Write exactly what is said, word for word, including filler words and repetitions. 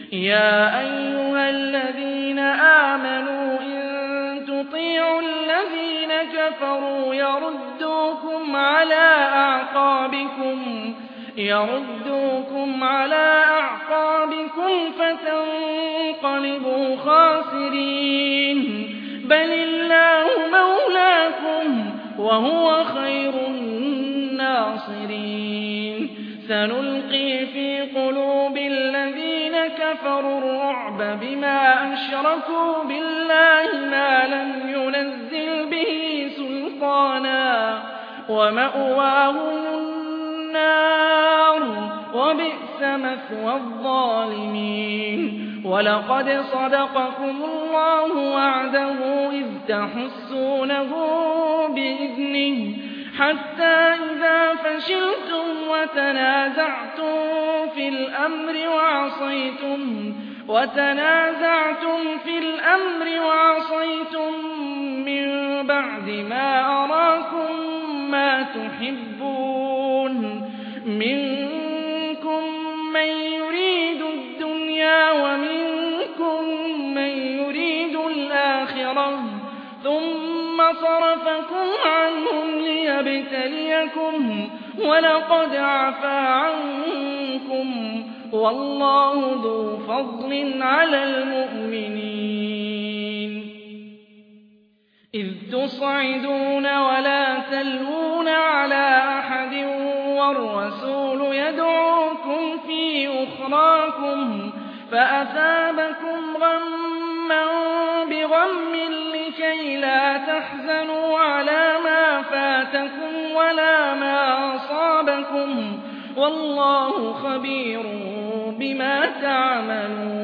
يا أيها الذين آمنوا إن تطيعوا الذين كفروا يردوكم على أعقابكم يردوكم على أعقابكم فتنقلبوا خاسرين بل الله مولاكم وهو خير الناصرين سنلقي في قلوب الذين كفروا الرعب بما أشركوا بالله ما لم ينزل به سلطانا ومأواهم النار وبئس مثوى الظالمين ولقد صدقكم الله وعده إذ تحسونه بإذنه حتى إذا فشلتم وتنازعتم في الأمر وعصيتم وتنازعتم في الأمر وعصيتم من بعد ما أراكم ما تحبون منكم من يريد الدنيا ومنكم من يريد الآخرة ثم صرفكم عنهم ليبتليكم ولقد عفا عنكم والله ذو فضل على المؤمنين إذ تصعدون ولا تلوون على أحد والرسول يدعوكم في أخراكم فأثابكم غما بغم لكي لا تحزنوا على ما فاتكم ولا ما أصابكم والله خبير بما تعملون